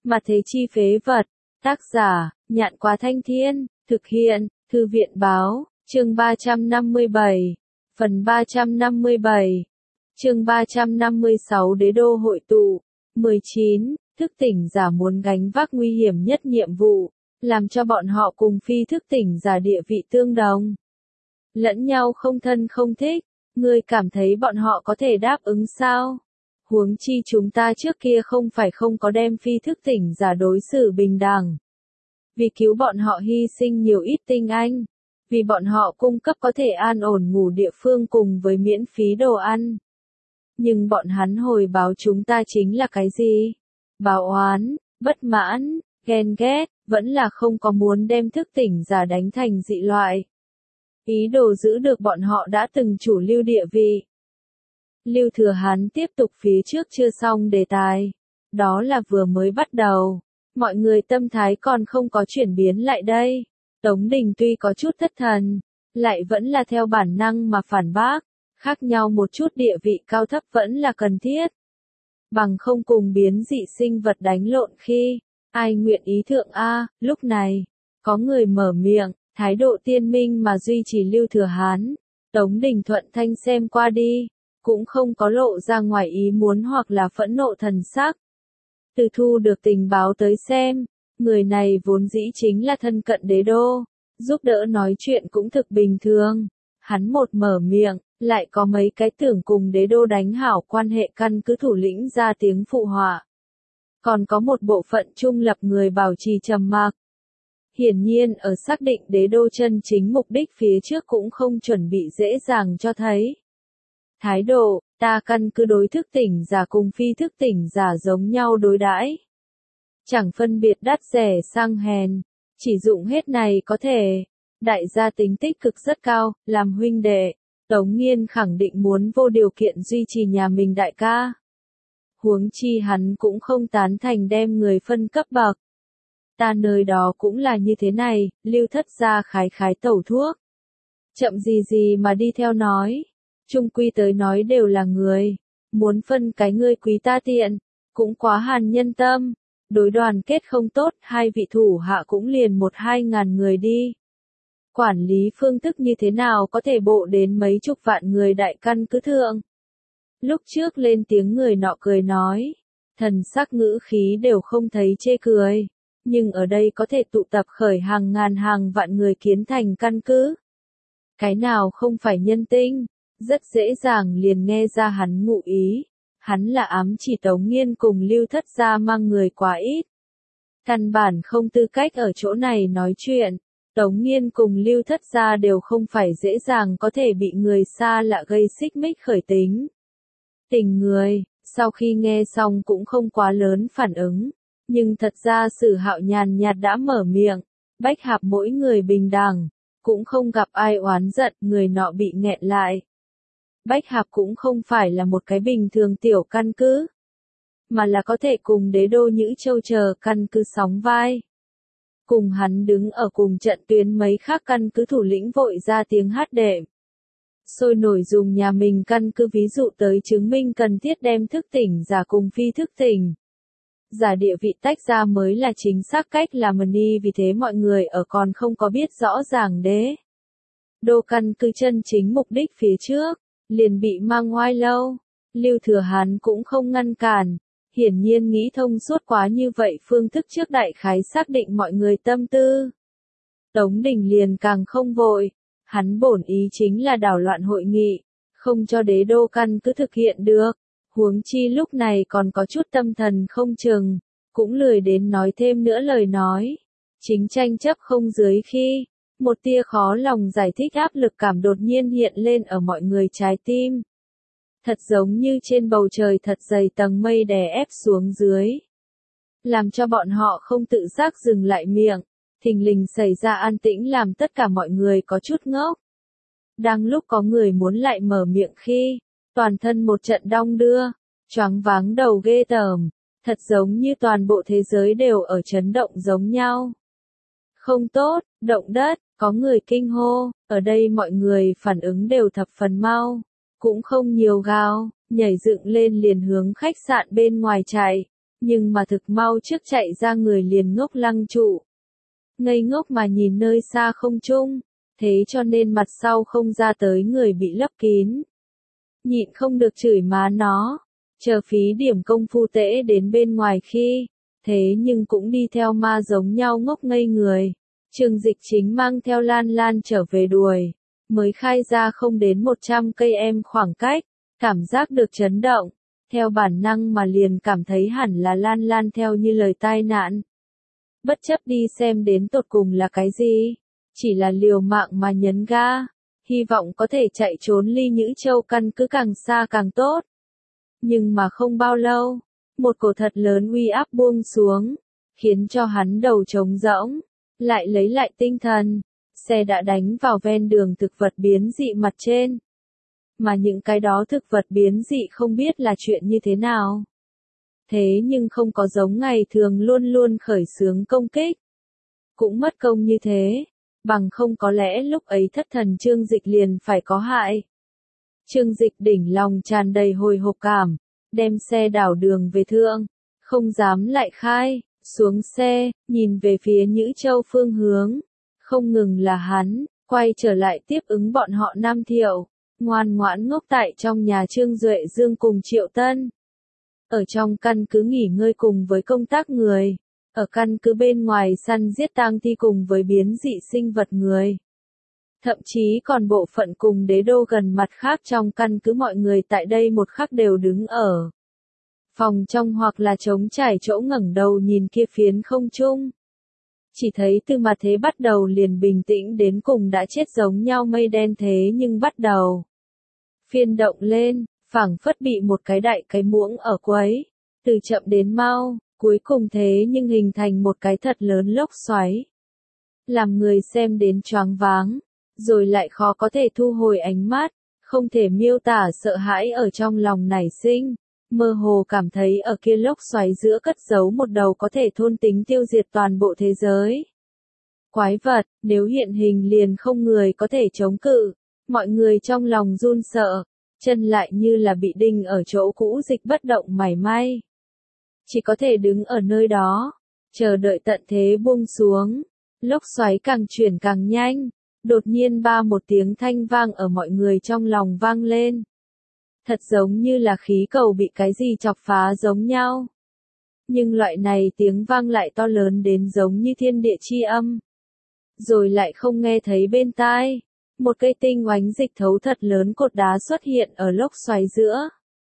Mà thế chi phế vật. Tác giả, Nhạn Quá Thanh Thiên, thực hiện, Thư viện Báo, chương 357, phần 357, chương 356 Đế đô hội tụ, 19, thức tỉnh giả muốn gánh vác nguy hiểm nhất nhiệm vụ, làm cho bọn họ cùng phi thức tỉnh giả địa vị tương đồng. Lẫn nhau không thân không thích, ngươi cảm thấy bọn họ có thể đáp ứng sao? Huống chi chúng ta trước kia không phải không có đem phi thức tỉnh giả đối xử bình đẳng. Vì cứu bọn họ hy sinh nhiều ít tinh anh. Vì bọn họ cung cấp có thể an ổn ngủ địa phương cùng với miễn phí đồ ăn. Nhưng bọn hắn hồi báo chúng ta chính là cái gì? Báo oán, bất mãn, ghen ghét, vẫn là không có muốn đem thức tỉnh giả đánh thành dị loại. Ý đồ giữ được bọn họ đã từng chủ lưu địa vị. Lưu Thừa Hán tiếp tục phía trước chưa xong đề tài. Đó là vừa mới bắt đầu. Mọi người tâm thái còn không có chuyển biến lại đây. Tống Đình tuy có chút thất thần, lại vẫn là theo bản năng mà phản bác. Khác nhau một chút địa vị cao thấp vẫn là cần thiết. Bằng không cùng biến dị sinh vật đánh lộn khi, ai nguyện ý thượng A, lúc này, có người mở miệng, thái độ tiên minh mà duy trì Lưu Thừa Hán. Tống Đình thuận thanh xem qua đi, cũng không có lộ ra ngoài ý muốn hoặc là phẫn nộ thần sắc. Từ thu được tình báo tới xem, người này vốn dĩ chính là thân cận đế đô, giúp đỡ nói chuyện cũng thực bình thường. Hắn một mở miệng, lại có mấy cái tưởng cùng đế đô đánh hảo quan hệ căn cứ thủ lĩnh ra tiếng phụ họa. Còn có một bộ phận trung lập người bảo trì trầm mặc. Hiển nhiên ở xác định đế đô chân chính mục đích phía trước cũng không chuẩn bị dễ dàng cho thấy. Thái độ, ta căn cứ đối thức tỉnh giả cùng phi thức tỉnh giả giống nhau đối đãi. Chẳng phân biệt đắt rẻ sang hèn, chỉ dụng hết này có thể. Đại gia tính tích cực rất cao, làm huynh đệ, Tống Nghiên khẳng định muốn vô điều kiện duy trì nhà mình đại ca. Huống chi hắn cũng không tán thành đem người phân cấp bậc. Ta nơi đó cũng là như thế này, Lưu Thất gia khái khái tẩu thuốc. Chậm gì mà đi theo nói. Trung quy tới nói đều là người. Muốn phân cái ngươi quý ta tiện, cũng quá hàn nhân tâm. Đối đoàn kết không tốt, hai vị thủ hạ cũng liền 1-2 ngàn người đi. Quản lý phương thức như thế nào có thể bộ đến mấy chục vạn người đại căn cứ thượng. Lúc trước lên tiếng người nọ cười nói, thần sắc ngữ khí đều không thấy chê cười. Nhưng ở đây có thể tụ tập khởi hàng ngàn hàng vạn người kiến thành căn cứ. Cái nào không phải nhân tinh, rất dễ dàng liền nghe ra hắn ngụ ý. Hắn là ám chỉ Tống Nghiên cùng Lưu Thất gia mang người quá ít. Căn bản không tư cách ở chỗ này nói chuyện. Tống Nghiên cùng Lưu Thất gia đều không phải dễ dàng có thể bị người xa lạ gây xích mích khởi tính. Tình người, sau khi nghe xong cũng không quá lớn phản ứng. Nhưng thật ra Sử Hạo nhàn nhạt đã mở miệng. Bách Hạp mỗi người bình đẳng. Cũng không gặp ai oán giận, người nọ bị nghẹn lại. Bách Hạp cũng không phải là một cái bình thường tiểu căn cứ, mà là có thể cùng đế đô Nhữ Châu chờ căn cứ sóng vai. Cùng hắn đứng ở cùng trận tuyến mấy khác căn cứ thủ lĩnh vội ra tiếng hát đệm. Sôi nổi dùng nhà mình căn cứ ví dụ tới chứng minh cần thiết đem thức tỉnh giả cùng phi thức tỉnh. Giả địa vị tách ra mới là chính xác cách làm ni, vì thế mọi người ở còn không có biết rõ ràng đế đô căn cứ chân chính mục đích phía trước, liền bị mang ngoai lâu. Lưu Thừa Hán cũng không ngăn cản, hiển nhiên nghĩ thông suốt quá như vậy phương thức trước đại khái xác định mọi người tâm tư. Tống Đình liền càng không vội, hắn bổn ý chính là đảo loạn hội nghị, không cho đế đô căn cứ thực hiện được. Huống chi lúc này còn có chút tâm thần không chừng, cũng lười đến nói thêm nữa lời nói. Chính tranh chấp không dưới khi, một tia khó lòng giải thích áp lực cảm đột nhiên hiện lên ở mọi người trái tim. Thật giống như trên bầu trời thật dày tầng mây đè ép xuống dưới. Làm cho bọn họ không tự giác dừng lại miệng, thình lình xảy ra an tĩnh làm tất cả mọi người có chút ngốc. Đang lúc có người muốn lại mở miệng khi, toàn thân một trận đong đưa, choáng váng đầu ghê tởm, thật giống như toàn bộ thế giới đều ở chấn động giống nhau. Không tốt, động đất, có người kinh hô, ở đây mọi người phản ứng đều thập phần mau, cũng không nhiều gào, nhảy dựng lên liền hướng khách sạn bên ngoài chạy. Nhưng mà thực mau trước chạy ra người liền ngốc lăng trụ. Ngây ngốc mà nhìn nơi xa không trung, thế cho nên mặt sau không ra tới người bị lấp kín. Nhịn không được chửi má nó, chờ phí điểm công phu tễ đến bên ngoài khi, thế nhưng cũng đi theo ma giống nhau ngốc ngây người. Trương Dịch Chính mang theo Lan Lan trở về đuổi, mới khai ra không đến 100 cây em khoảng cách, cảm giác được chấn động, theo bản năng mà liền cảm thấy hẳn là Lan Lan theo như lời tai nạn. Bất chấp đi xem đến tột cùng là cái gì, chỉ là liều mạng mà nhấn ga, hy vọng có thể chạy trốn ly Nhữ Châu căn cứ càng xa càng tốt. Nhưng mà không bao lâu, một cổ thật lớn uy áp buông xuống, khiến cho hắn đầu trống rỗng, lại lấy lại tinh thần, xe đã đánh vào ven đường thực vật biến dị mặt trên. Mà những cái đó thực vật biến dị không biết là chuyện như thế nào. Thế nhưng không có giống ngày thường luôn luôn khởi xướng công kích. Cũng mất công như thế, bằng không có lẽ lúc ấy thất thần Trương Dịch liền phải có hại. Trương Dịch đỉnh lòng tràn đầy hồi hộp cảm, đem xe đảo đường về thượng, không dám lại khai, xuống xe, nhìn về phía Nhữ Châu phương hướng. Không ngừng là hắn, quay trở lại tiếp ứng bọn họ Nam Thiệu, ngoan ngoãn ngốc tại trong nhà Trương Duệ Dương cùng Triệu Tân. Ở trong căn cứ nghỉ ngơi cùng với công tác người, ở căn cứ bên ngoài săn giết tang thi cùng với biến dị sinh vật người. Thậm chí còn bộ phận cùng đế đô gần mặt khác trong căn cứ mọi người tại đây một khắc đều đứng ở phòng trong hoặc là trống trải chỗ ngẩng đầu nhìn kia phiến không trung. Chỉ thấy từ mặt thế bắt đầu liền bình tĩnh đến cùng đã chết giống nhau mây đen thế nhưng bắt đầu phiên động lên, phảng phất bị một cái đại cái muỗng ở quấy, từ chậm đến mau, cuối cùng thế nhưng hình thành một cái thật lớn lốc xoáy. Làm người xem đến choáng váng, rồi lại khó có thể thu hồi ánh mắt, không thể miêu tả sợ hãi ở trong lòng nảy sinh, mơ hồ cảm thấy ở kia lốc xoáy giữa cất giấu một đầu có thể thôn tính tiêu diệt toàn bộ thế giới. Quái vật, nếu hiện hình liền không người có thể chống cự, mọi người trong lòng run sợ, chân lại như là bị đinh ở chỗ cũ dịch bất động mảy may. Chỉ có thể đứng ở nơi đó, chờ đợi tận thế buông xuống, lốc xoáy càng chuyển càng nhanh, đột nhiên ba một tiếng thanh vang ở mọi người trong lòng vang lên. Thật giống như là khí cầu bị cái gì chọc phá giống nhau. Nhưng loại này tiếng vang lại to lớn đến giống như thiên địa chi âm. Rồi lại không nghe thấy bên tai. Một cây tinh oánh dịch thấu thật lớn cột đá xuất hiện ở lốc xoáy giữa.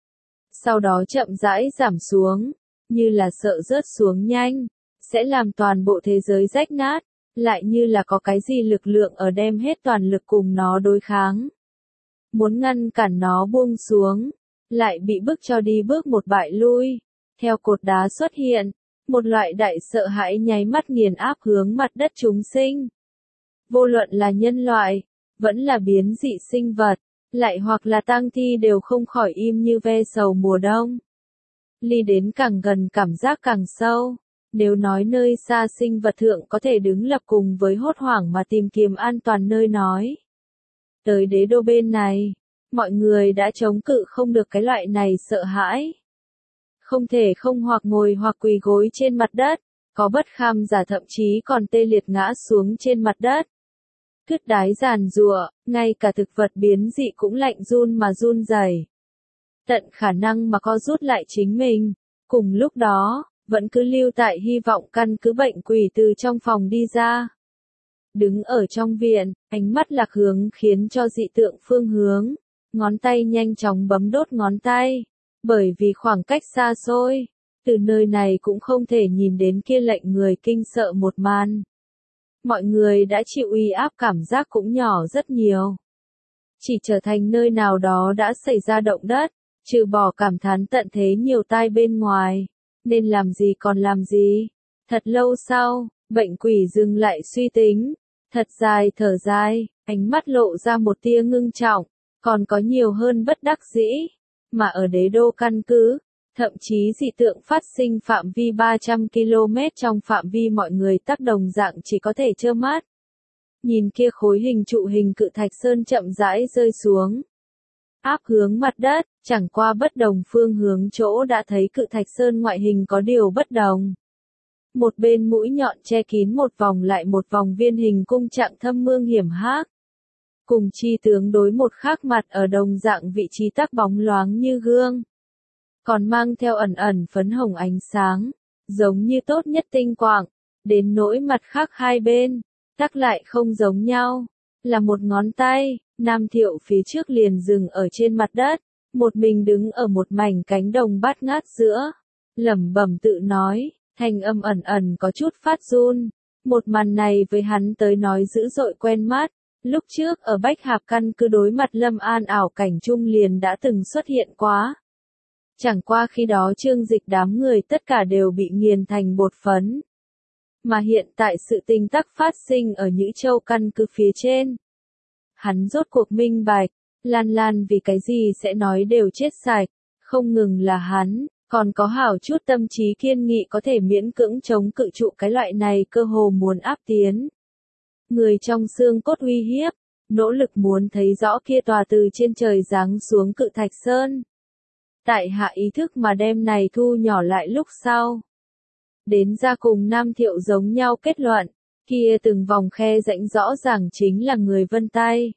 Sau đó chậm rãi giảm xuống, như là sợ rớt xuống nhanh, sẽ làm toàn bộ thế giới rách nát, lại như là có cái gì lực lượng ở đem hết toàn lực cùng nó đối kháng. Muốn ngăn cản nó buông xuống, lại bị bức cho đi bước một bại lui. Theo cột đá xuất hiện, một loại đại sợ hãi nháy mắt nghiền áp hướng mặt đất chúng sinh. Vô luận là nhân loại, vẫn là biến dị sinh vật, lại hoặc là tang thi đều không khỏi im như ve sầu mùa đông. Ly đến càng gần cảm giác càng sâu, nếu nói nơi xa sinh vật thượng có thể đứng lập cùng với hốt hoảng mà tìm kiếm an toàn nơi nói. Tới đế đô bên này, mọi người đã chống cự không được cái loại này sợ hãi. Không thể không hoặc ngồi hoặc quỳ gối trên mặt đất, có bất kham giả thậm chí còn tê liệt ngã xuống trên mặt đất. Cứt đái giàn giụa, ngay cả thực vật biến dị cũng lạnh run mà run rẩy. Tận khả năng mà co rút lại chính mình, cùng lúc đó, vẫn cứ lưu tại hy vọng căn cứ bệnh quỷ từ trong phòng đi ra. Đứng ở trong viện, ánh mắt lạc hướng khiến cho dị tượng phương hướng, ngón tay nhanh chóng bấm đốt ngón tay, bởi vì khoảng cách xa xôi, từ nơi này cũng không thể nhìn đến kia lệnh người kinh sợ một màn. Mọi người đã chịu uy áp cảm giác cũng nhỏ rất nhiều. Chỉ trở thành nơi nào đó đã xảy ra động đất, trừ bỏ cảm thán tận thế nhiều tai bên ngoài, nên làm gì còn làm gì. Thật lâu sau, bệnh quỷ dừng lại suy tính, thật dài thở dài, ánh mắt lộ ra một tia ngưng trọng, còn có nhiều hơn bất đắc dĩ, mà ở đế đô căn cứ, thậm chí dị tượng phát sinh phạm vi 300 km trong phạm vi mọi người tác đồng dạng chỉ có thể trơ mắt. Nhìn kia khối hình trụ hình cự thạch sơn chậm rãi rơi xuống. áp hướng mặt đất, chẳng qua bất đồng phương hướng chỗ đã thấy cự thạch sơn ngoại hình có điều bất đồng. Một bên mũi nhọn che kín một vòng lại một vòng viên hình cung trạng thâm mương hiểm hác. Cùng chi tướng đối một khác mặt ở đồng dạng vị trí tắc bóng loáng như gương. Còn mang theo ẩn ẩn phấn hồng ánh sáng, giống như tốt nhất tinh quang, đến nỗi mặt khác hai bên, tắc lại không giống nhau, là một ngón tay. Nam Thiệu phía trước liền dừng ở trên mặt đất, một mình đứng ở một mảnh cánh đồng bát ngát giữa, lẩm bẩm tự nói, thanh âm ẩn ẩn có chút phát run. Một màn này với hắn tới nói dữ dội quen mắt, lúc trước ở Bách Hạp căn cứ đối mặt Lâm An ảo cảnh trung liền đã từng xuất hiện quá. Chẳng qua khi đó Trương Dịch đám người tất cả đều bị nghiền thành bột phấn. Mà hiện tại sự tình tắc phát sinh ở Nhữ Châu căn cứ phía trên. Hắn rốt cuộc minh bạch, Lan Lan vì cái gì sẽ nói đều chết sạch, không ngừng là hắn, còn có hảo chút tâm trí kiên nghị có thể miễn cưỡng chống cự trụ cái loại này cơ hồ muốn áp tiến. Người trong xương cốt uy hiếp, nỗ lực muốn thấy rõ kia tòa từ trên trời giáng xuống cự thạch sơn. Tại hạ ý thức mà đem này thu nhỏ lại lúc sau. Đến ra cùng Nam Thiệu giống nhau kết luận, kia từng vòng khe rãnh rõ ràng chính là người Vân Tay.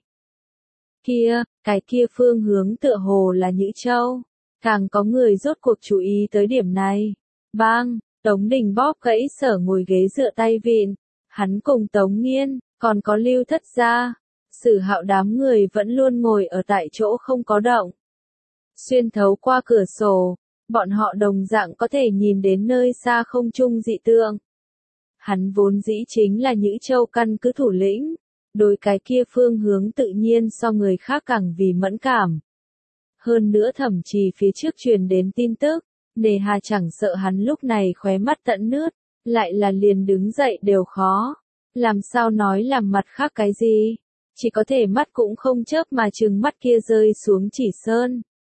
Cái kia phương hướng tựa hồ là Nhữ Châu. Càng có người rốt cuộc chú ý tới điểm này. Bang, Tống Đình bóp gãy Sở ngồi ghế dựa tay vịn. Hắn cùng Tống Nghiên, còn có Lưu Thất gia, Sử Hạo đám người vẫn luôn ngồi ở tại chỗ không có động. Xuyên thấu qua cửa sổ, bọn họ đồng dạng có thể nhìn đến nơi xa không trung dị tượng. Hắn vốn dĩ chính là Nhữ Châu căn cứ thủ lĩnh, đối cái kia phương hướng tự nhiên so người khác càng vì mẫn cảm. Hơn nữa thậm chí phía trước truyền đến tin tức, nề hà chẳng sợ hắn lúc này khóe mắt tận nước, lại là liền đứng dậy đều khó. Làm sao nói làm mặt khác cái gì, chỉ có thể mắt cũng không chớp mà trừng mắt kia rơi xuống chỉ sơn.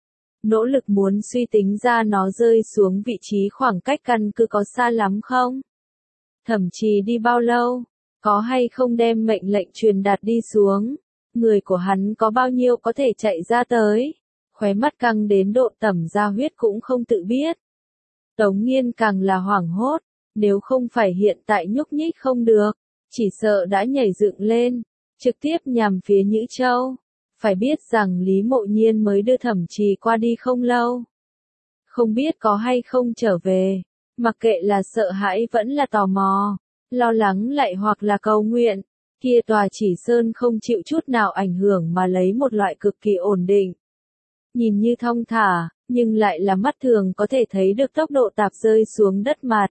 Nỗ lực muốn suy tính ra nó rơi xuống vị trí khoảng cách căn cứ có xa lắm không? Thậm chí đi bao lâu? Có hay không đem mệnh lệnh truyền đạt đi xuống? Người của hắn có bao nhiêu có thể chạy ra tới? Khóe mắt căng đến độ tẩm ra huyết cũng không tự biết. Tống Nghiên càng là hoảng hốt, nếu không phải hiện tại nhúc nhích không được, chỉ sợ đã nhảy dựng lên, trực tiếp nhằm phía Nhữ Châu. Phải biết rằng Lý Mộ Nhiên mới đưa Thẩm Trì qua đi không lâu. Không biết có hay không trở về, mặc kệ là sợ hãi vẫn là tò mò, lo lắng lại hoặc là cầu nguyện, kia tòa chỉ sơn không chịu chút nào ảnh hưởng mà lấy một loại cực kỳ ổn định. Nhìn như thong thả, nhưng lại là mắt thường có thể thấy được tốc độ tạp rơi xuống đất mặt.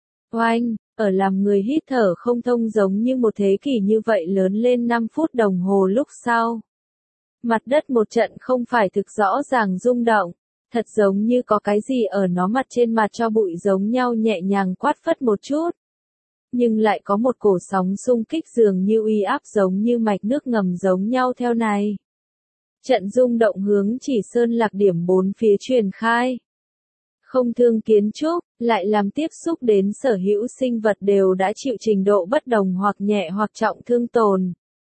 Oanh, ở làm người hít thở không thông giống như một thế kỷ như vậy lớn lên 5 phút đồng hồ lúc sau. Mặt đất một trận không phải thực rõ ràng rung động, thật giống như có cái gì ở nó mặt trên mặt cho bụi giống nhau nhẹ nhàng quát phất một chút. Nhưng lại có một cổ sóng xung kích dường như uy áp giống như mạch nước ngầm giống nhau theo này. Trận rung động hướng chỉ sơn lạc điểm 4 phía truyền khai. Không thương kiến trúc, lại làm tiếp xúc đến sở hữu sinh vật đều đã chịu trình độ bất đồng hoặc nhẹ hoặc trọng thương tổn.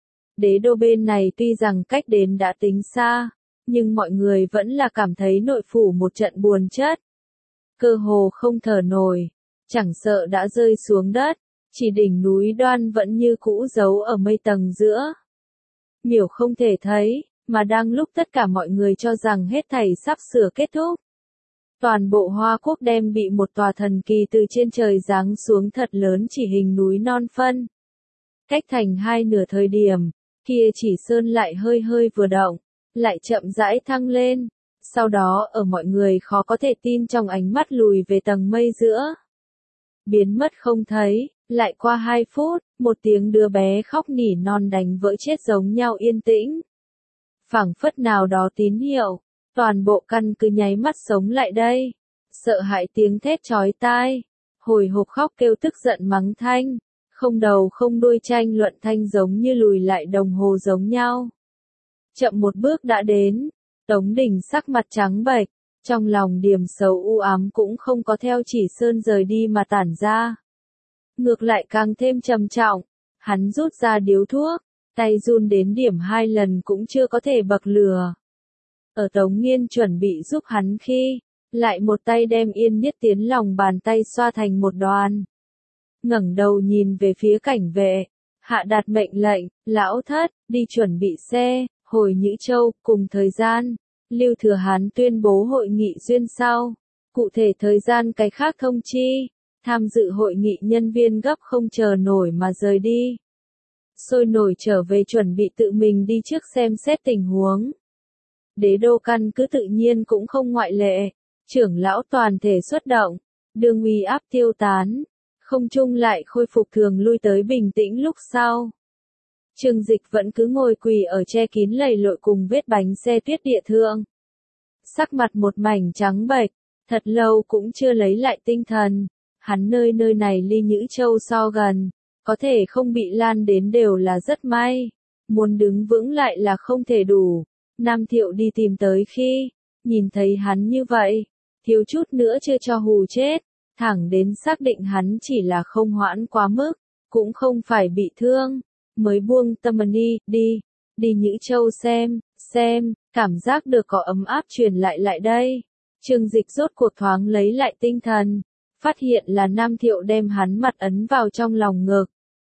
Đế đô bên này tuy rằng cách đến đã tính xa, nhưng mọi người vẫn là cảm thấy nội phủ một trận buồn chất. Cơ hồ không thở nổi, chẳng sợ đã rơi xuống đất, chỉ đỉnh núi đoan vẫn như cũ giấu ở mây tầng giữa. Miểu không thể thấy, mà đang lúc tất cả mọi người cho rằng hết thảy sắp sửa kết thúc. Toàn bộ Hoa Quốc đem bị một tòa thần kỳ từ trên trời giáng xuống thật lớn chỉ hình núi non phân. Cách thành hai nửa thời điểm, kia chỉ sơn lại hơi hơi vừa động, lại chậm rãi thăng lên. Sau đó ở mọi người khó có thể tin trong ánh mắt lùi về tầng mây giữa. Biến mất không thấy, lại qua 2 phút, một tiếng đứa bé khóc nỉ non đánh vỡ chết giống nhau yên tĩnh. Phảng phất nào đó tín hiệu, toàn bộ căn cứ nháy mắt sống lại đây. Sợ hãi tiếng thét chói tai, hồi hộp khóc kêu tức giận mắng thanh, không đầu không đuôi tranh luận thanh giống như lùi lại đồng hồ giống nhau. Chậm một bước đã đến, Tống Đình sắc mặt trắng bệch, trong lòng điềm xấu u ám cũng không có theo chỉ sơn rời đi mà tản ra. Ngược lại càng thêm trầm trọng, hắn rút ra điếu thuốc, tay run đến điểm 2 lần cũng chưa có thể bậc lửa. ở Tống Nghiên chuẩn bị giúp hắn khi, lại một tay đem Yên Niết tiến lòng bàn tay xoa thành một đoàn. Ngẩng đầu nhìn về phía cảnh vệ, hạ đạt mệnh lệnh, lão thất, đi chuẩn bị xe, hồi Nhữ Châu, cùng thời gian, Lưu Thừa Hán tuyên bố hội nghị duyên sau, cụ thể thời gian cái khác thông chi, tham dự hội nghị nhân viên gấp không chờ nổi mà rời đi. Sôi nổi trở về chuẩn bị tự mình đi trước xem xét tình huống. Đế đô căn cứ tự nhiên cũng không ngoại lệ, trưởng lão toàn thể xuất động, đương uy áp tiêu tán, không trung lại khôi phục thường lui tới bình tĩnh lúc sau. Trương Dịch vẫn cứ ngồi quỳ ở che kín lầy lội cùng vết bánh xe tuyết địa thượng. Sắc mặt một mảnh trắng bệch, thật lâu cũng chưa lấy lại tinh thần, hắn nơi này ly Nhữ Châu so gần, có thể không bị lan đến đều là rất may, muốn đứng vững lại là không thể đủ. Nam Thiệu đi tìm tới khi, nhìn thấy hắn như vậy, thiếu chút nữa chưa cho hù chết, thẳng đến xác định hắn chỉ là không hoãn quá mức, cũng không phải bị thương, mới buông tâm đi Nhữ Châu xem, cảm giác được có ấm áp truyền lại đây. Trương Dịch rốt cuộc thoáng lấy lại tinh thần, phát hiện là Nam Thiệu đem hắn mặt ấn vào trong lòng ngực.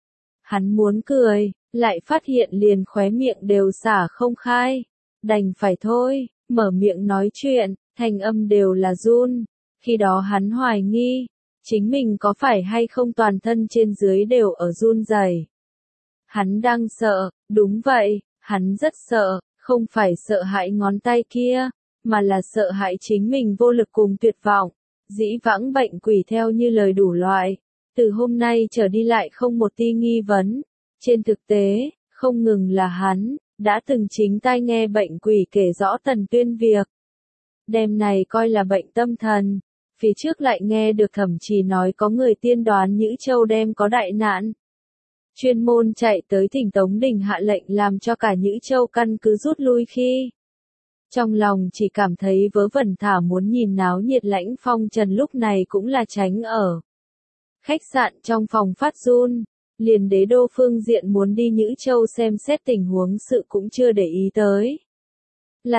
Hắn muốn cười, lại phát hiện liền khóe miệng đều xả không khai, đành phải thôi, mở miệng nói chuyện, thanh âm đều là run. Khi đó hắn hoài nghi, chính mình có phải hay không toàn thân trên dưới đều ở run rẩy. Hắn đang sợ, đúng vậy, hắn rất sợ, không phải sợ hãi ngón tay kia, mà là sợ hãi chính mình vô lực cùng tuyệt vọng. Dĩ vãng bệnh quỷ theo như lời đủ loại, từ hôm nay trở đi lại không một tia nghi vấn. Trên thực tế, không ngừng là hắn, đã từng chính tai nghe bệnh quỷ kể rõ Tần Tuyên việc. Đêm này coi là bệnh tâm thần, phía trước lại nghe được Thẩm Trì nói có người tiên đoán Nhữ Châu đem có đại nạn. Chuyên môn chạy tới Thỉnh Tống Đình hạ lệnh làm cho cả Nhữ Châu căn cứ rút lui khi. Trong lòng chỉ cảm thấy vớ vẩn thả muốn nhìn náo nhiệt Lãnh Phong Trần lúc này cũng là tránh ở. Khách sạn trong phòng phát run, liền đế đô phương diện muốn đi Nhữ Châu xem xét tình huống sự cũng chưa để ý tới. Là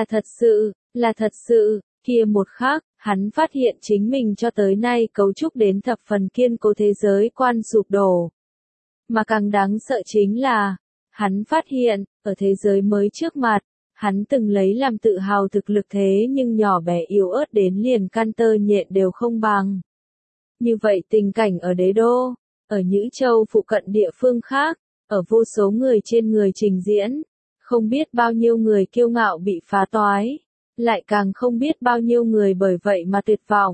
thật sự, kia một khắc, hắn phát hiện chính mình cho tới nay cấu trúc đến thập phần kiên cố thế giới quan sụp đổ. Mà càng đáng sợ chính là, hắn phát hiện, ở thế giới mới trước mặt, hắn từng lấy làm tự hào thực lực thế nhưng nhỏ bé yếu ớt đến liền căn tơ nhện đều không bằng. Như vậy tình cảnh ở đế đô, ở Nhữ Châu phụ cận địa phương khác, ở vô số người trên người trình diễn, không biết bao nhiêu người kiêu ngạo bị phá toái, lại càng không biết bao nhiêu người bởi vậy mà tuyệt vọng.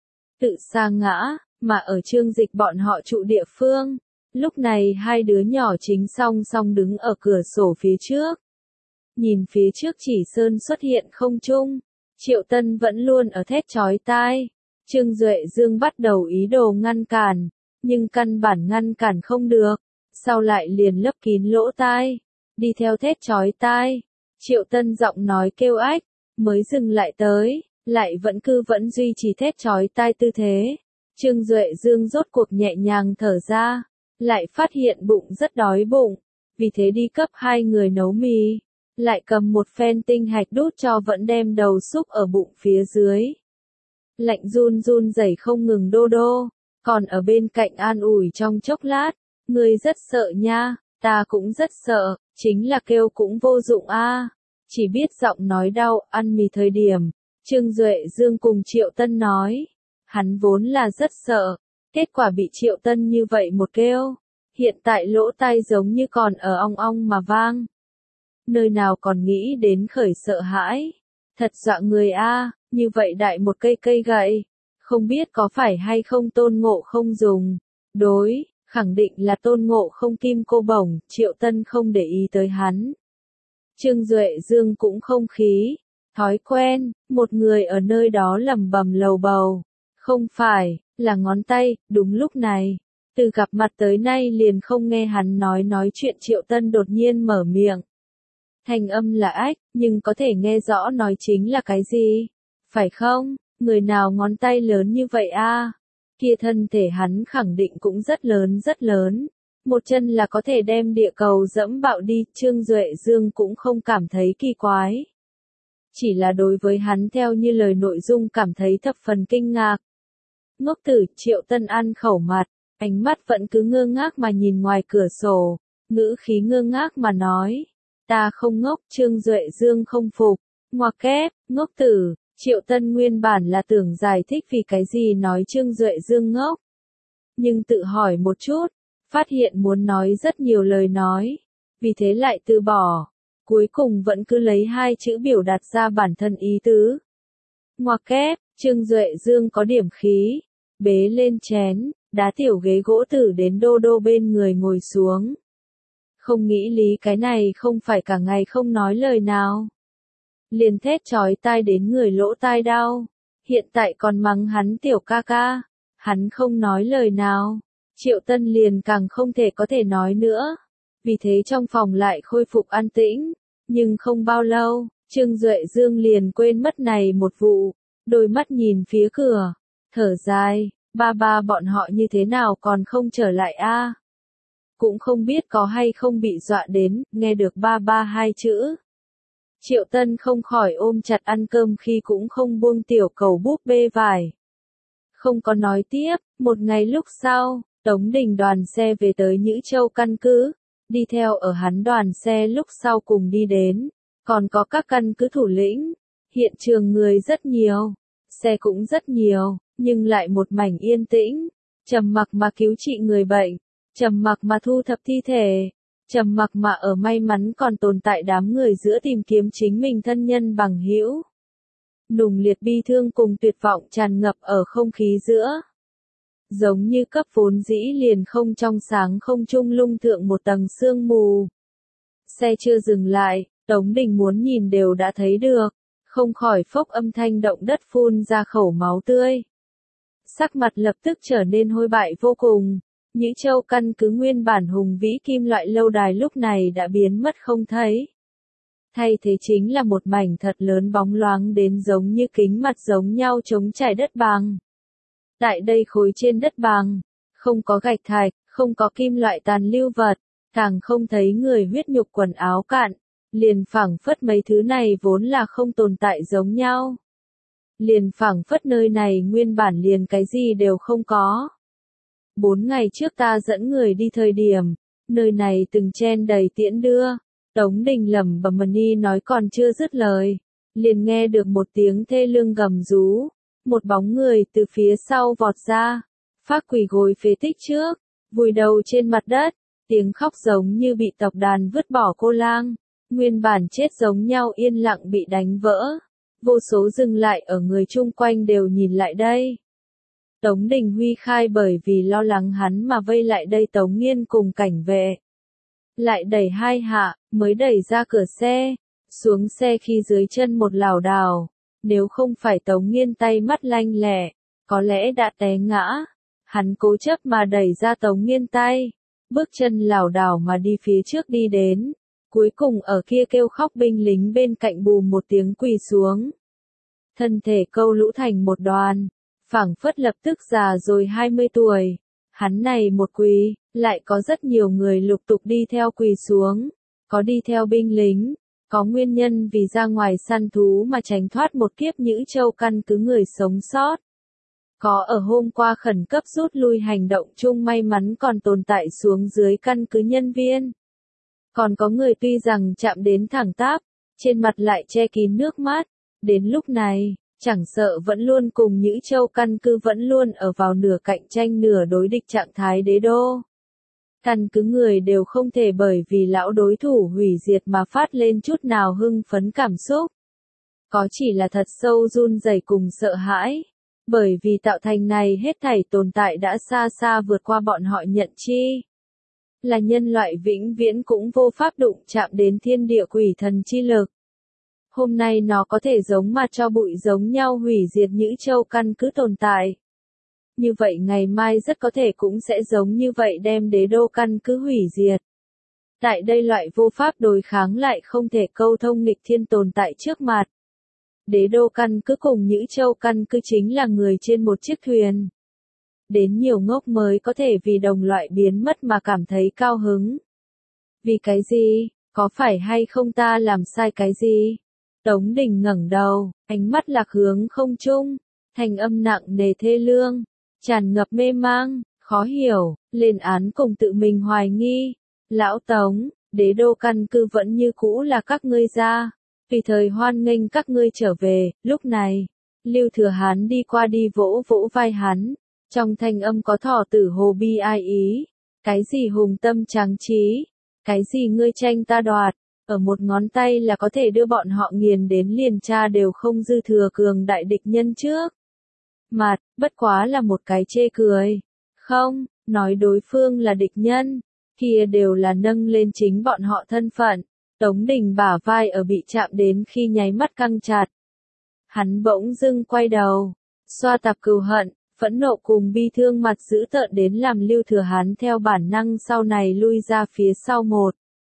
Tự sa ngã, mà ở Trương Dịch bọn họ trụ địa phương, lúc này hai đứa nhỏ chính song song đứng ở cửa sổ phía trước. Nhìn phía trước chỉ sơn xuất hiện không trung, Triệu Tân vẫn luôn ở thét chói tai. Trương Duệ Dương bắt đầu ý đồ ngăn cản, nhưng căn bản ngăn cản không được, sau lại liền lấp kín lỗ tai, đi theo thét chói tai. Triệu Tân giọng nói kêu ách, mới dừng lại tới, lại vẫn duy trì thét chói tai tư thế. Trương Duệ Dương rốt cuộc nhẹ nhàng thở ra, lại phát hiện bụng rất đói bụng, vì thế đi cấp hai người nấu mì, lại cầm một phen tinh hạch đút cho vẫn đem đầu xúc ở bụng phía dưới. Lạnh run rẩy không ngừng đô đô, còn ở bên cạnh an ủi trong chốc lát, ngươi rất sợ nha, ta cũng rất sợ, chính là kêu cũng vô dụng a. Chỉ biết giọng nói đau, ăn mì thời điểm, Trương Duệ Dương cùng Triệu Tân nói, hắn vốn là rất sợ, kết quả bị Triệu Tân như vậy một kêu, hiện tại lỗ tai giống như còn ở ong ong mà vang. Nơi nào còn nghĩ đến khởi sợ hãi, thật dọa người a, như vậy đại một cây gậy, không biết có phải hay không Tôn Ngộ không dùng, đối, khẳng định là Tôn Ngộ không kim cô bổng, Triệu Tân không để ý tới hắn. Trương Duệ Dương cũng không khí, thói quen, một người ở nơi đó lẩm bẩm lầu bầu, không phải, là ngón tay, đúng lúc này, từ gặp mặt tới nay liền không nghe hắn nói chuyện Triệu Tân đột nhiên mở miệng. Thanh âm là ách, nhưng có thể nghe rõ nói chính là cái gì, phải không, người nào ngón tay lớn như vậy a? Kia thân thể hắn khẳng định cũng rất lớn. Một chân là có thể đem địa cầu dẫm bạo đi, Trương Duệ Dương cũng không cảm thấy kỳ quái. chỉ là đối với hắn theo như lời nội dung cảm thấy thập phần kinh ngạc. Ngốc tử, Triệu Tân ăn khẩu mặt, ánh mắt vẫn cứ ngơ ngác mà nhìn ngoài cửa sổ, ngữ khí ngơ ngác mà nói. Ta không ngốc, Trương Duệ Dương không phục. Ngoặc kép, ngốc tử, Triệu Tân nguyên bản là tưởng giải thích vì cái gì nói Trương Duệ Dương ngốc. Nhưng tự hỏi một chút, phát hiện muốn nói rất nhiều lời nói, vì thế lại từ bỏ. Cuối cùng vẫn cứ lấy hai chữ biểu đạt ra bản thân ý tứ. Ngoặc kép, Trương Duệ Dương có điểm khí, bế lên chén, đá tiểu ghế gỗ tử đến Đô Đô bên người ngồi xuống. Không nghĩ lý cái này không phải cả ngày không nói lời nào. Liền thét chói tai đến người lỗ tai đau. Hiện tại còn mắng hắn tiểu ca ca. Hắn không nói lời nào. Triệu Tân liền càng không thể có thể nói nữa. Vì thế trong phòng lại khôi phục an tĩnh. Nhưng không bao lâu, Trương Duệ Dương liền quên mất này một vụ. Đôi mắt nhìn phía cửa. Thở dài, ba bọn họ như thế nào còn không trở lại a? Cũng không biết có hay không bị dọa đến, nghe được ba hai chữ. Triệu Tân không khỏi ôm chặt ăn cơm khi cũng không buông tiểu cầu búp bê vải. Không có nói tiếp, một ngày lúc sau, Tống Đình đoàn xe về tới Nhữ Châu căn cứ, đi theo ở hắn đoàn xe lúc sau cùng đi đến, còn có các căn cứ thủ lĩnh. Hiện trường người rất nhiều, xe cũng rất nhiều, nhưng lại một mảnh yên tĩnh, trầm mặc mà cứu trị người bệnh, trầm mặc mà thu thập thi thể, trầm mặc mà ở may mắn còn tồn tại đám người giữa tìm kiếm chính mình thân nhân bằng hữu. Nùng liệt bi thương cùng tuyệt vọng tràn ngập ở không khí giữa. Giống như cấp vốn dĩ liền không trong sáng không trung lung thượng một tầng sương mù. Xe chưa dừng lại, Tống Đình muốn nhìn đều đã thấy được, không khỏi phốc âm thanh động đất phun ra khẩu máu tươi. Sắc mặt lập tức trở nên hôi bại vô cùng. Nhữ Châu căn cứ nguyên bản hùng vĩ kim loại lâu đài lúc này đã biến mất không thấy. Thay thế chính là một mảnh thật lớn bóng loáng đến giống như kính mặt giống nhau trống trải đất bằng. Tại đây khối trên đất bằng, không có gạch thạch, không có kim loại tàn lưu vật, càng không thấy người huyết nhục quần áo cạn, liền phảng phất mấy thứ này vốn là không tồn tại giống nhau. Liền phảng phất nơi này nguyên bản liền cái gì đều không có. 4 ngày trước ta dẫn người đi thời điểm, nơi này từng chen đầy tiễn đưa. Tống Đình lẩm bẩm mani nói còn chưa dứt lời, liền nghe được một tiếng thê lương gầm rú, một bóng người từ phía sau vọt ra, phác quỳ gối phế tích trước, vùi đầu trên mặt đất, tiếng khóc giống như bị tộc đàn vứt bỏ cô lang, nguyên bản chết giống nhau yên lặng bị đánh vỡ, vô số dừng lại ở người chung quanh đều nhìn lại đây. Tống Đình Huy khai bởi vì lo lắng hắn mà vây lại đây Tống Nghiên cùng cảnh vệ. Lại đẩy hai hạ, mới đẩy ra cửa xe, xuống xe khi dưới chân một lảo đảo, nếu không phải Tống Nghiên tay mắt lanh lẹ, có lẽ đã té ngã. Hắn cố chấp mà đẩy ra Tống Nghiên tay, bước chân lảo đảo mà đi phía trước đi đến, cuối cùng ở kia kêu khóc binh lính bên cạnh bùm một tiếng quỳ xuống. Thân thể câu lũ thành một đoàn, phảng phất lập tức già rồi 20 tuổi. Hắn này một quỳ, lại có rất nhiều người lục tục đi theo quỳ xuống, có đi theo binh lính, có nguyên nhân vì ra ngoài săn thú mà tránh thoát một kiếp Nhữ Châu căn cứ người sống sót. Có ở hôm qua khẩn cấp rút lui hành động chung may mắn còn tồn tại xuống dưới căn cứ nhân viên. Còn có người tuy rằng chạm đến thẳng tắp, trên mặt lại che kín nước mắt, đến lúc này, chẳng sợ vẫn luôn cùng Nhữ Châu căn cứ vẫn luôn ở vào nửa cạnh tranh nửa đối địch trạng thái đế đô. Căn cứ người đều không thể bởi vì lão đối thủ hủy diệt mà phát lên chút nào hưng phấn cảm xúc. Có chỉ là thật sâu run rẩy cùng sợ hãi. Bởi vì tạo thành này hết thảy tồn tại đã xa xa vượt qua bọn họ nhận chi. Là nhân loại vĩnh viễn cũng vô pháp đụng chạm đến thiên địa quỷ thần chi lực. Hôm nay nó có thể giống mặt cho bụi giống nhau hủy diệt Nhữ Châu căn cứ tồn tại. Như vậy ngày mai rất có thể cũng sẽ giống như vậy đem đế đô căn cứ hủy diệt. Tại đây loại vô pháp đối kháng lại không thể câu thông nghịch thiên tồn tại trước mặt. Đế đô căn cứ cùng Nhữ Châu căn cứ chính là người trên một chiếc thuyền. Đến nhiều ngốc mới có thể vì đồng loại biến mất mà cảm thấy cao hứng. Vì cái gì? Có phải hay không ta làm sai cái gì? Tống Đình ngẩng đầu, ánh mắt lạc hướng không trung, thanh âm nặng nề thê lương, tràn ngập mê mang, khó hiểu, lên án cùng tự mình hoài nghi. Lão Tống, đế đô căn cứ vẫn như cũ là các ngươi ra, tùy thời hoan nghênh các ngươi trở về. Lúc này, Lưu Thừa Hán đi qua đi vỗ vỗ vai hắn, trong thanh âm có thỏ tử hồ bi ai ý. Cái gì hùng tâm tráng trí, cái gì ngươi tranh ta đoạt, ở một ngón tay là có thể đưa bọn họ nghiền đến liền cha đều không dư thừa cường đại địch nhân trước. Mặt, bất quá là một cái chê cười. Không, nói đối phương là địch nhân, kia đều là nâng lên chính bọn họ thân phận. Tống Đình bả vai ở bị chạm đến khi nháy mắt căng chặt. Hắn bỗng dưng quay đầu, xoa tạp cừu hận, phẫn nộ cùng bi thương mặt dữ tợn đến làm Lưu Thừa Hán theo bản năng sau này lui ra phía sau một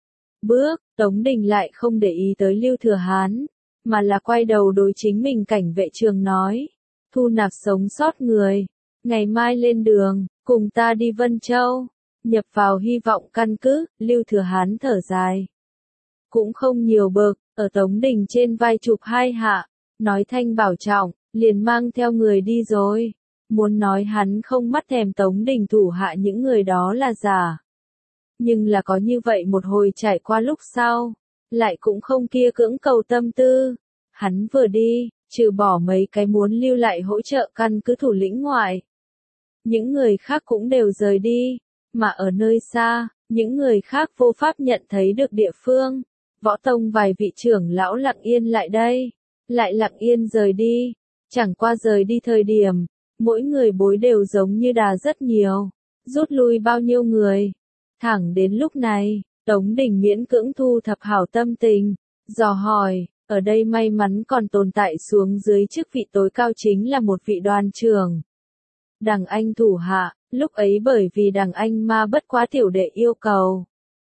bước. Tống Đình lại không để ý tới Lưu Thừa Hán, mà là quay đầu đối chính mình cảnh vệ trường nói, thu nạp sống sót người, ngày mai lên đường, cùng ta đi Vân Châu, nhập vào hy vọng căn cứ. Lưu Thừa Hán thở dài, cũng không nhiều bực, ở Tống Đình trên vai chụp hai hạ, nói thanh bảo trọng, liền mang theo người đi rồi. Muốn nói hắn không mắt thèm Tống Đình thủ hạ những người đó là giả. Nhưng là có như vậy một hồi trải qua lúc sau, lại cũng không kia cưỡng cầu tâm tư. Hắn vừa đi, trừ bỏ mấy cái muốn lưu lại hỗ trợ căn cứ thủ lĩnh ngoại, những người khác cũng đều rời đi, mà ở nơi xa, những người khác vô pháp nhận thấy được địa phương. Võ tông vài vị trưởng lão lặng yên lại đây, lại lặng yên rời đi. Chẳng qua rời đi thời điểm, mỗi người bối đều giống như đà rất nhiều, rút lui bao nhiêu người. Thẳng đến lúc này, Tống Đình miễn cưỡng thu thập hảo tâm tình, dò hỏi, ở đây may mắn còn tồn tại xuống dưới chức vị tối cao chính là một vị đoàn trưởng. Đằng Anh thủ hạ, lúc ấy bởi vì đằng Anh ma bất quá tiểu đệ yêu cầu.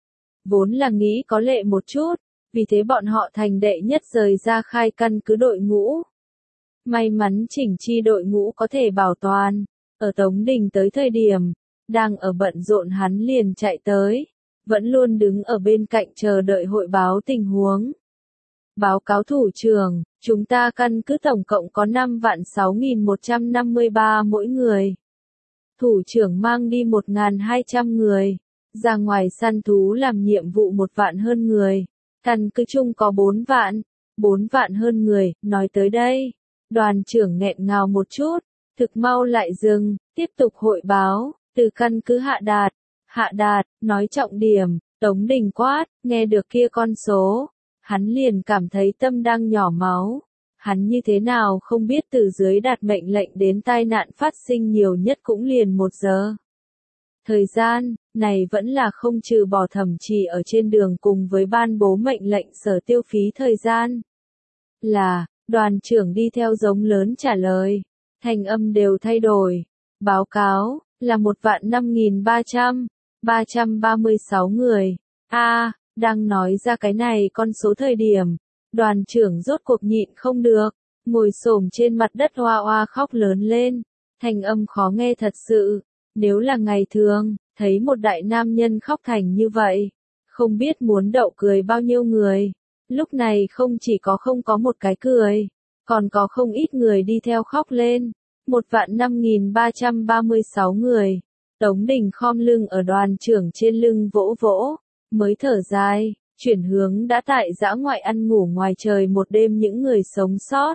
Vốn là nghĩ có lệ một chút, vì thế bọn họ thành đệ nhất rời ra khai căn cứ đội ngũ. May mắn chỉnh chi đội ngũ có thể bảo toàn, ở Tống Đình tới thời điểm, đang ở bận rộn hắn liền chạy tới, vẫn luôn đứng ở bên cạnh chờ đợi hội báo tình huống. Báo cáo thủ trưởng, chúng ta căn cứ tổng cộng có 5.6153 mỗi người. Thủ trưởng mang đi 1.200 người, ra ngoài săn thú làm nhiệm vụ 1 vạn hơn người. Căn cứ chung có 4 vạn hơn người. Nói tới đây, đoàn trưởng nghẹn ngào một chút, thực mau lại dừng, tiếp tục hội báo, từ căn cứ Hạ Đạt, nói trọng điểm. Tống Đình quát, nghe được kia con số, hắn liền cảm thấy tâm đang nhỏ máu. Hắn như thế nào không biết từ dưới đạt mệnh lệnh đến tai nạn phát sinh nhiều nhất cũng liền 1 giờ. Thời gian này vẫn là không trừ bỏ thẩm trì ở trên đường cùng với ban bố mệnh lệnh sở tiêu phí thời gian. Là, đoàn trưởng đi theo giống lớn trả lời, thanh âm đều thay đổi. Báo cáo, là 1.5.336 người. Đang nói ra cái này con số thời điểm, đoàn trưởng rốt cuộc nhịn không được, ngồi xổm trên mặt đất hoa hoa khóc lớn lên, thanh âm khó nghe thật sự. Nếu là ngày thường, thấy một đại nam nhân khóc thành như vậy, không biết muốn đậu cười bao nhiêu người. Lúc này không chỉ có không có một cái cười, còn có không ít người đi theo khóc lên. 1.5.336 người. Tống Đình khom lưng ở đoàn trưởng trên lưng vỗ vỗ, mới thở dài, chuyển hướng đã tại dã ngoại ăn ngủ ngoài trời một đêm những người sống sót.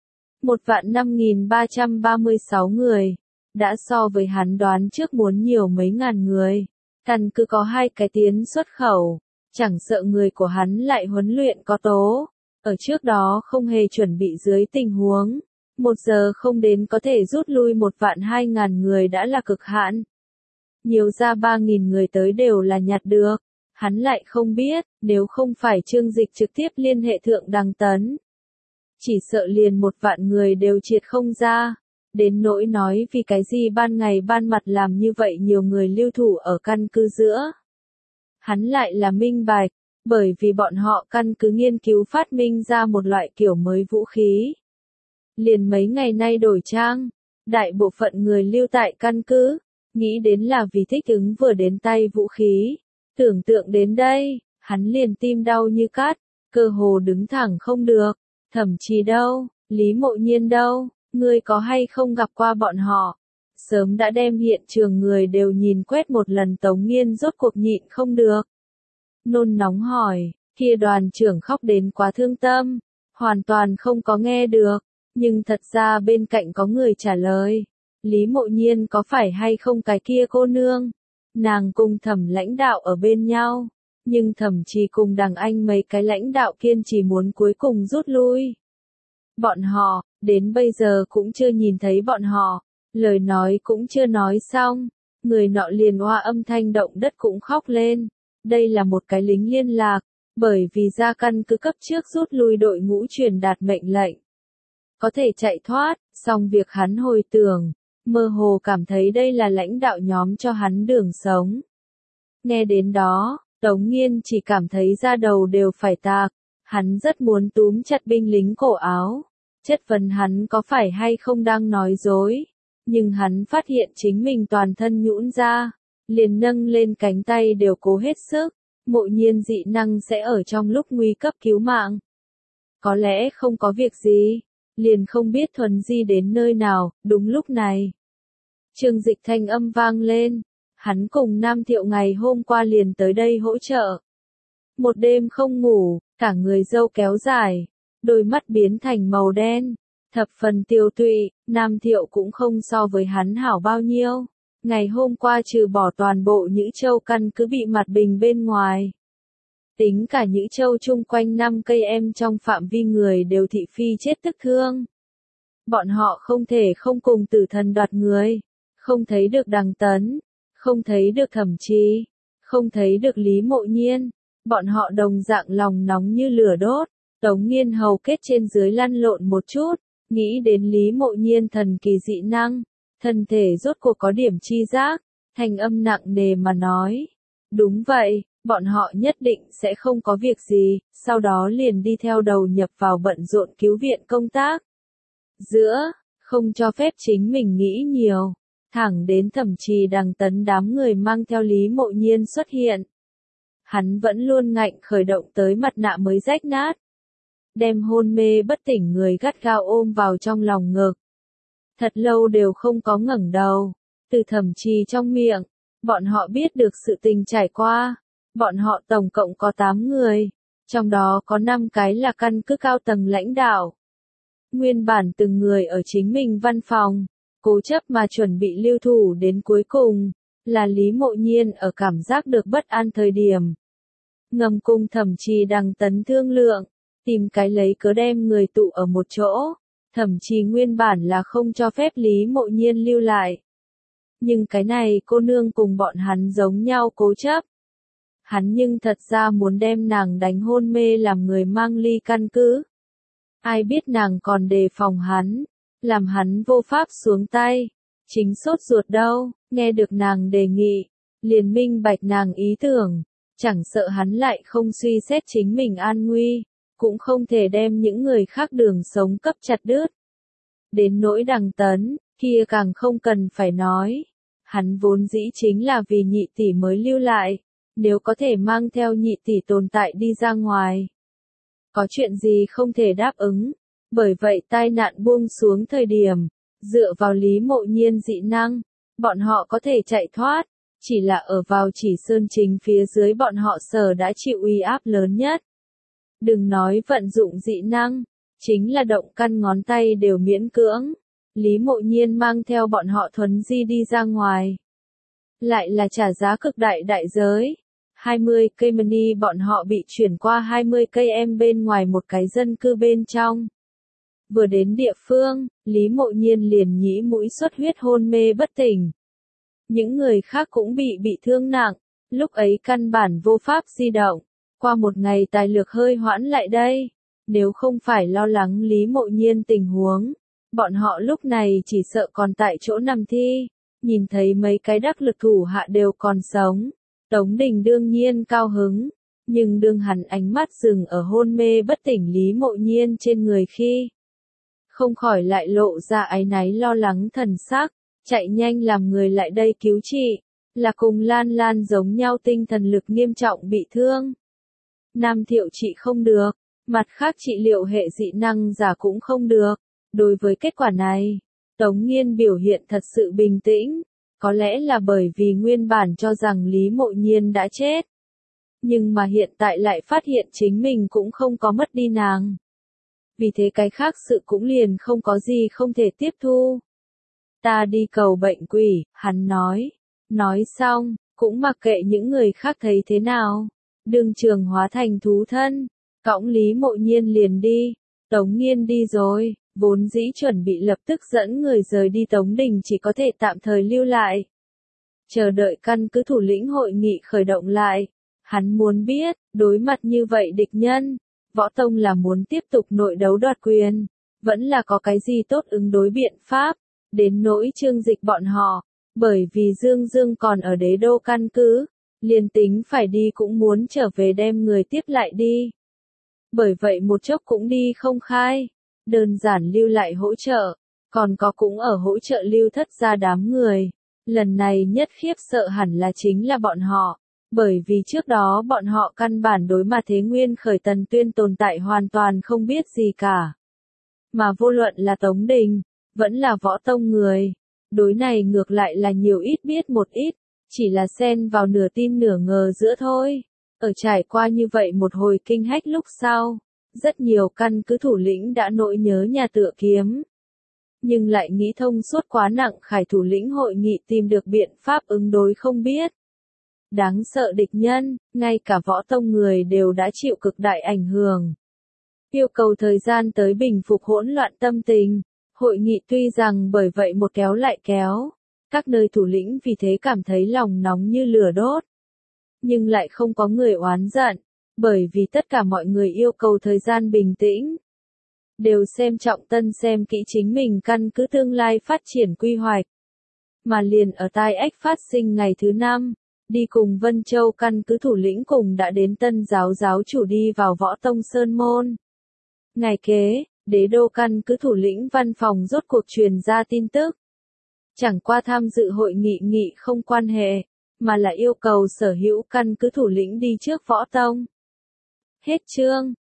1.5.336 người. Đã so với hắn đoán trước muốn nhiều mấy ngàn người. Căn cứ có 2 cái tiến xuất khẩu, chẳng sợ người của hắn lại huấn luyện có tố. Ở trước đó không hề chuẩn bị dưới tình huống, 1 giờ không đến có thể rút lui 1.200.000 người đã là cực hạn. Nhiều ra 3.000 người tới đều là nhặt được. Hắn lại không biết, nếu không phải Trương Dịch trực tiếp liên hệ Thượng Đằng Tấn, chỉ sợ liền 1 vạn người đều triệt không ra. Đến nỗi nói vì cái gì ban ngày ban mặt làm như vậy nhiều người lưu thủ ở căn cứ giữa. Hắn lại là minh bạch, bởi vì bọn họ căn cứ nghiên cứu phát minh ra một loại kiểu mới vũ khí. Liền mấy ngày nay đổi trang, đại bộ phận người lưu tại căn cứ, nghĩ đến là vì thích ứng vừa đến tay vũ khí. Tưởng tượng đến đây, hắn liền tim đau như cắt, cơ hồ đứng thẳng không được. Thẩm Trì đâu, Lý Mộ Nhiên đâu, ngươi có hay không gặp qua bọn họ? Sớm đã đem hiện trường người đều nhìn quét một lần. Tống Nghiên rốt cuộc nhịn không được. Nôn nóng hỏi, kia đoàn trưởng khóc đến quá thương tâm, hoàn toàn không có nghe được, nhưng thật ra bên cạnh có người trả lời. Lý Mộ Nhiên có phải hay không cái kia cô nương? Nàng cùng Thẩm lãnh đạo ở bên nhau, nhưng Thẩm Trì cùng Đằng Anh mấy cái lãnh đạo kiên trì muốn cuối cùng rút lui. Bọn họ, đến bây giờ cũng chưa nhìn thấy bọn họ, lời nói cũng chưa nói xong, người nọ liền oa âm thanh động đất cũng khóc lên. Đây là một cái lính liên lạc, bởi vì ra căn cứ cấp trước rút lui đội ngũ truyền đạt mệnh lệnh. Có thể chạy thoát, song việc hắn hồi tưởng, mơ hồ cảm thấy đây là lãnh đạo nhóm cho hắn đường sống. Nghe đến đó, Tống Nghiên chỉ cảm thấy da đầu đều phải tạc, hắn rất muốn túm chặt binh lính cổ áo, chất vấn hắn có phải hay không đang nói dối, nhưng hắn phát hiện chính mình toàn thân nhũn ra, liền nâng lên cánh tay đều cố hết sức. Mộ Nhiên dị năng sẽ ở trong lúc nguy cấp cứu mạng. Có lẽ không có việc gì, liền không biết Thuần Di đến nơi nào. Đúng lúc này, Trương Dịch thanh âm vang lên, hắn cùng Nam Thiệu ngày hôm qua liền tới đây hỗ trợ. Một đêm không ngủ, cả người râu kéo dài, đôi mắt biến thành màu đen, thập phần tiêu tụy. Nam Thiệu cũng không so với hắn hảo bao nhiêu. Ngày hôm qua trừ bỏ toàn bộ Nhữ Châu căn cứ bị mặt bình bên ngoài. Tính cả Nhữ Châu chung quanh 5 cây em trong phạm vi người đều thị phi chết tức thương. Bọn họ không thể không cùng Tử Thần đoạt người, không thấy được Đằng Tấn, không thấy được Thẩm Trì, không thấy được Lý Mộ Nhiên. Bọn họ đồng dạng lòng nóng như lửa đốt. Tống Nghiên hầu kết trên dưới lăn lộn một chút, nghĩ đến Lý Mộ Nhiên thần kỳ dị năng. Thân thể rốt cuộc có điểm chi giác, thanh âm nặng nề mà nói. Đúng vậy, bọn họ nhất định sẽ không có việc gì, sau đó liền đi theo đầu nhập vào bận rộn cứu viện công tác. Giữa, không cho phép chính mình nghĩ nhiều, thẳng đến Thẩm Trì Đằng Tấn đám người mang theo Lý Mộ Nhiên xuất hiện. Hắn vẫn luôn ngạnh khởi động tới mặt nạ mới rách nát. Đem hôn mê bất tỉnh người gắt gao ôm vào trong lòng ngực. Thật lâu đều không có ngẩng đầu, từ Thẩm Trì trong miệng, bọn họ biết được sự tình trải qua, bọn họ tổng cộng có 8 người, trong đó có 5 cái là căn cứ cao tầng lãnh đạo. Nguyên bản từng người ở chính mình văn phòng, cố chấp mà chuẩn bị lưu thủ đến cuối cùng, là Lý Mộ Nhiên ở cảm giác được bất an thời điểm. Ngầm cùng Thẩm Trì Đằng Tấn thương lượng, tìm cái lấy cớ đem người tụ ở một chỗ. Thẩm Trì nguyên bản là không cho phép Lý Mộ Nhiên lưu lại. Nhưng cái này cô nương cùng bọn hắn giống nhau cố chấp. Hắn nhưng thật ra muốn đem nàng đánh hôn mê làm người mang ly căn cứ. Ai biết nàng còn đề phòng hắn, làm hắn vô pháp xuống tay. Chính sốt ruột đâu, nghe được nàng đề nghị, liền minh bạch nàng ý tưởng. Chẳng sợ hắn lại không suy xét chính mình an nguy, cũng không thể đem những người khác đường sống cấp chặt đứt. Đến nỗi Đằng Tấn, kia càng không cần phải nói. Hắn vốn dĩ chính là vì nhị tỷ mới lưu lại, nếu có thể mang theo nhị tỷ tồn tại đi ra ngoài. Có chuyện gì không thể đáp ứng, bởi vậy tai nạn buông xuống thời điểm, dựa vào Lý Mộ Nhiên dị năng, bọn họ có thể chạy thoát, chỉ là ở vào Chỉ Sơn chính phía dưới bọn họ sở đã chịu uy áp lớn nhất. Đừng nói vận dụng dị năng, chính là động căn ngón tay đều miễn cưỡng. Lý Mộ Nhiên mang theo bọn họ thuấn di đi ra ngoài. Lại là trả giá cực đại đại giới. 20 cây money bọn họ bị chuyển qua 20 cây em bên ngoài một cái dân cư bên trong. Vừa đến địa phương, Lý Mộ Nhiên liền nhĩ mũi xuất huyết hôn mê bất tỉnh. Những người khác cũng bị thương nặng, lúc ấy căn bản vô pháp di động. Qua một ngày tài lực hơi hoãn lại đây. Nếu không phải lo lắng Lý Mộ Nhiên tình huống, bọn họ lúc này chỉ sợ còn tại chỗ nằm thi. Nhìn thấy mấy cái đắc lực thủ hạ đều còn sống, Tống Đình đương nhiên cao hứng, nhưng đương hắn ánh mắt dừng ở hôn mê bất tỉnh Lý Mộ Nhiên trên người khi, không khỏi lại lộ ra áy náy lo lắng thần sắc, chạy nhanh làm người lại đây cứu trị, là cùng Lan Lan giống nhau tinh thần lực nghiêm trọng bị thương. Nam Thiệu trị không được, Mặt khác trị liệu hệ dị năng giả cũng không được. Đối với kết quả này, Tống Nghiên biểu hiện thật sự bình tĩnh, có lẽ là bởi vì nguyên bản cho rằng Lý Mộ Nhiên đã chết. Nhưng mà hiện tại lại phát hiện chính mình cũng không có mất đi nàng. Vì thế cái khác sự cũng liền không có gì không thể tiếp thu. Ta đi cầu bệnh quỷ, hắn nói. Nói xong, cũng mặc kệ những người khác thấy thế nào. Đường trường hóa thành thú thân, cõng Lý Mộ Nhiên liền đi. Tống Nghiên đi rồi, vốn dĩ chuẩn bị lập tức dẫn người rời đi Tống Đình chỉ có thể tạm thời lưu lại. Chờ đợi căn cứ thủ lĩnh hội nghị khởi động lại. Hắn muốn biết, đối mặt như vậy địch nhân, Võ Tông là muốn tiếp tục nội đấu đoạt quyền, vẫn là có cái gì tốt ứng đối biện pháp, đến nỗi Trương Dịch bọn họ, bởi vì Dương Dương còn ở đế đô căn cứ, liền tính phải đi cũng muốn trở về đem người tiếp lại đi. Bởi vậy một chốc cũng đi không khai, đơn giản lưu lại hỗ trợ, còn có cũng ở hỗ trợ lưu thất ra đám người. Lần này nhất khiếp sợ hẳn là chính là bọn họ. Bởi vì trước đó bọn họ căn bản đối mặt thế nguyên khởi Tần Tuyên tồn tại hoàn toàn không biết gì cả. Mà vô luận là Tống Đình, vẫn là Võ Tông người. Đối này ngược lại là nhiều ít biết một ít, chỉ là xen vào nửa tin nửa ngờ giữa thôi. Ở trải qua như vậy một hồi kinh hách lúc sau, rất nhiều căn cứ thủ lĩnh đã nỗi nhớ nhà tựa kiếm. Nhưng lại nghĩ thông suốt quá nặng Khải thủ lĩnh hội nghị tìm được biện pháp ứng đối không biết. Đáng sợ địch nhân, ngay cả Võ Tông người đều đã chịu cực đại ảnh hưởng. Yêu cầu thời gian tới bình phục hỗn loạn tâm tình, hội nghị tuy rằng bởi vậy một kéo lại kéo, các nơi thủ lĩnh vì thế cảm thấy lòng nóng như lửa đốt. Nhưng lại không có người oán giận, bởi vì tất cả mọi người yêu cầu thời gian bình tĩnh. Đều xem trọng tân xem kỹ chính mình căn cứ tương lai phát triển quy hoạch. Mà liền ở tai ách phát sinh ngày thứ 5. Đi cùng Vân Châu căn cứ thủ lĩnh cùng đã đến tân giáo chủ đi vào Võ Tông Sơn Môn. Ngày kế, đế đô căn cứ thủ lĩnh văn phòng rốt cuộc truyền ra tin tức. Chẳng qua tham dự hội nghị không quan hệ, mà là yêu cầu sở hữu căn cứ thủ lĩnh đi trước Võ Tông. Hết chương.